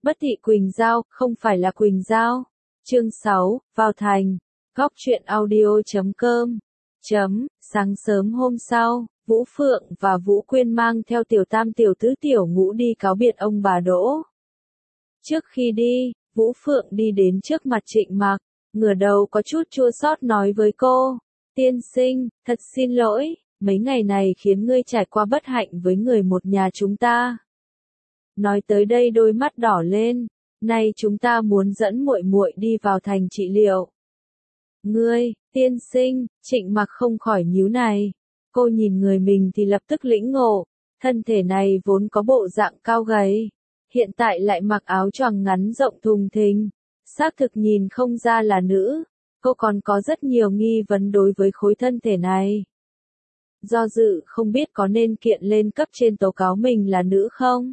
Bất thị Quỳnh Giao, không phải là Quỳnh Giao. Chương 6, vào thành. Góc truyện audio.com. Sáng sớm hôm sau, Vũ Phượng và Vũ Quyên mang theo tiểu tam tiểu tứ tiểu ngũ đi cáo biệt ông bà Đỗ. Trước khi đi, Vũ Phượng đi đến trước mặt Trịnh Mặc, ngửa đầu có chút chua xót nói với cô, tiên sinh, thật xin lỗi, mấy ngày này khiến ngươi trải qua bất hạnh với người một nhà chúng ta. Nói tới đây đôi mắt đỏ lên, nay chúng ta muốn dẫn muội muội đi vào thành trị liệu. Ngươi, tiên sinh, Trịnh Mặc không khỏi nhíu này. Cô nhìn người mình thì lập tức lĩnh ngộ, thân thể này vốn có bộ dạng cao gầy, hiện tại lại mặc áo choàng ngắn rộng thùng thình, xác thực nhìn không ra là nữ. Cô còn có rất nhiều nghi vấn đối với khối thân thể này. Do dự không biết có nên kiện lên cấp trên tố cáo mình là nữ không?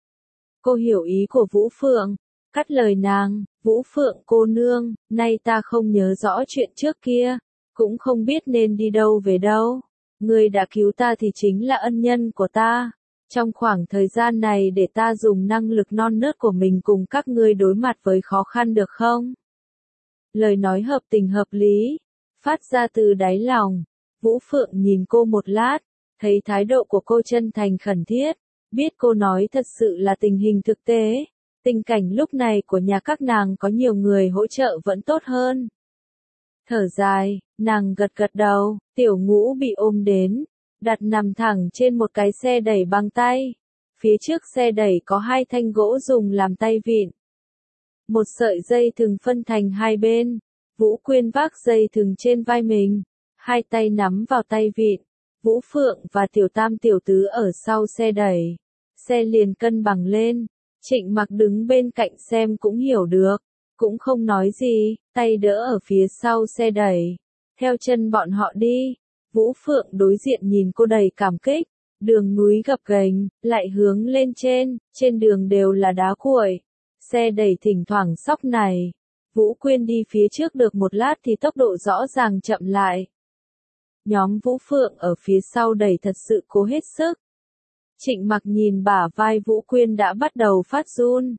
Cô hiểu ý của Vũ Phượng, cắt lời nàng, Vũ Phượng cô nương, nay ta không nhớ rõ chuyện trước kia, cũng không biết nên đi đâu về đâu. Người đã cứu ta thì chính là ân nhân của ta. Trong khoảng thời gian này để ta dùng năng lực non nớt của mình cùng các ngươi đối mặt với khó khăn được không? Lời nói hợp tình hợp lý, phát ra từ đáy lòng. Vũ Phượng nhìn cô một lát, thấy thái độ của cô chân thành khẩn thiết, biết cô nói thật sự là tình hình thực tế. Tình cảnh lúc này của nhà các nàng có nhiều người hỗ trợ vẫn tốt hơn. Thở dài, nàng gật gật đầu, tiểu ngũ bị ôm đến, đặt nằm thẳng trên một cái xe đẩy bằng tay. Phía trước xe đẩy có hai thanh gỗ dùng làm tay vịn. Một sợi dây thừng phân thành hai bên, Vũ Quyên vác dây thừng trên vai mình, hai tay nắm vào tay vịn, Vũ Phượng và tiểu tam tiểu tứ ở sau xe đẩy. Xe liền cân bằng lên, Trịnh Mặc đứng bên cạnh xem cũng hiểu được, cũng không nói gì, tay đỡ ở phía sau xe đẩy. Theo chân bọn họ đi, Vũ Phượng đối diện nhìn cô đầy cảm kích, đường núi gập ghềnh, lại hướng lên trên đường đều là đá cuội. Xe đẩy thỉnh thoảng sóc này. Vũ Quyên đi phía trước được một lát thì tốc độ rõ ràng chậm lại. Nhóm Vũ Phượng ở phía sau đẩy thật sự cố hết sức. Trịnh Mặc nhìn bả vai Vũ Quyên đã bắt đầu phát run.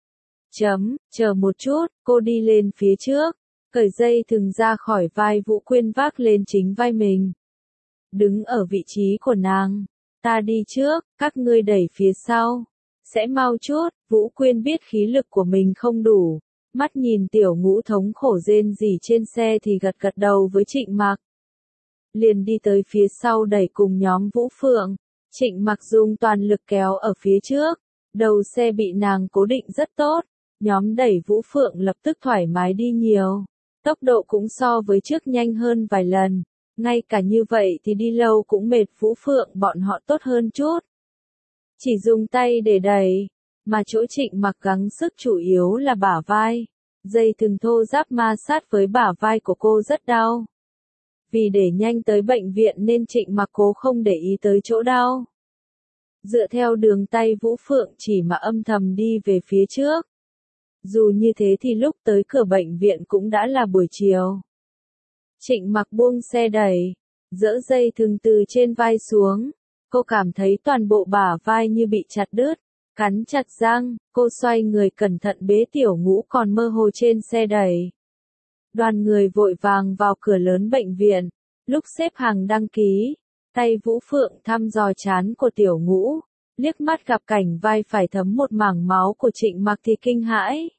Chờ một chút, cô đi lên phía trước, cởi dây thừng ra khỏi vai Vũ Quyên vác lên chính vai mình. Đứng ở vị trí của nàng, ta đi trước, các ngươi đẩy phía sau. Sẽ mau chút, Vũ Quyên biết khí lực của mình không đủ, mắt nhìn tiểu ngũ thống khổ rên rỉ trên xe thì gật gật đầu với Trịnh Mặc. Liền đi tới phía sau đẩy cùng nhóm Vũ Phượng. Trịnh Mặc dùng toàn lực kéo ở phía trước, đầu xe bị nàng cố định rất tốt, nhóm đẩy Vũ Phượng lập tức thoải mái đi nhiều, tốc độ cũng so với trước nhanh hơn vài lần, ngay cả như vậy thì đi lâu cũng mệt. Vũ Phượng bọn họ tốt hơn chút, chỉ dùng tay để đẩy, mà chỗ Trịnh Mặc gắng sức chủ yếu là bả vai, dây thừng thô ráp ma sát với bả vai của cô rất đau. Vì để nhanh tới bệnh viện nên Trịnh Mặc cố không để ý tới chỗ đau. Dựa theo đường tay Vũ Phượng chỉ mà âm thầm đi về phía trước. Dù như thế thì lúc tới cửa bệnh viện cũng đã là buổi chiều. Trịnh Mặc buông xe đẩy, dỡ dây thừng từ trên vai xuống. Cô cảm thấy toàn bộ bả vai như bị chặt đứt, cắn chặt răng, cô xoay người cẩn thận bế tiểu ngũ còn mơ hồ trên xe đẩy. Đoàn người vội vàng vào cửa lớn bệnh viện, lúc xếp hàng đăng ký, tay Vũ Phượng thăm dò trán của tiểu ngũ, liếc mắt gặp cảnh vai phải thấm một mảng máu của Trịnh Mặc thì kinh hãi.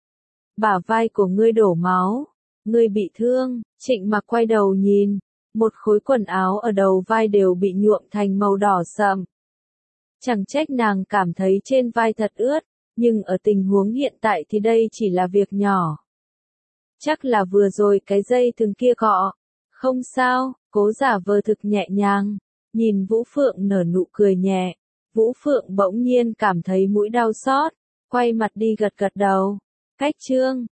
Bả vai của ngươi đổ máu, ngươi bị thương. Trịnh Mặc quay đầu nhìn, một khối quần áo ở đầu vai đều bị nhuộm thành màu đỏ sậm. Chẳng trách nàng cảm thấy trên vai thật ướt, nhưng ở tình huống hiện tại thì đây chỉ là việc nhỏ. Chắc là vừa rồi cái dây thừng kia cọ. Không sao, cố giả vờ thực nhẹ nhàng. Nhìn Vũ Phượng nở nụ cười nhẹ. Vũ Phượng bỗng nhiên cảm thấy mũi đau xót. Quay mặt đi gật gật đầu. Cách chương,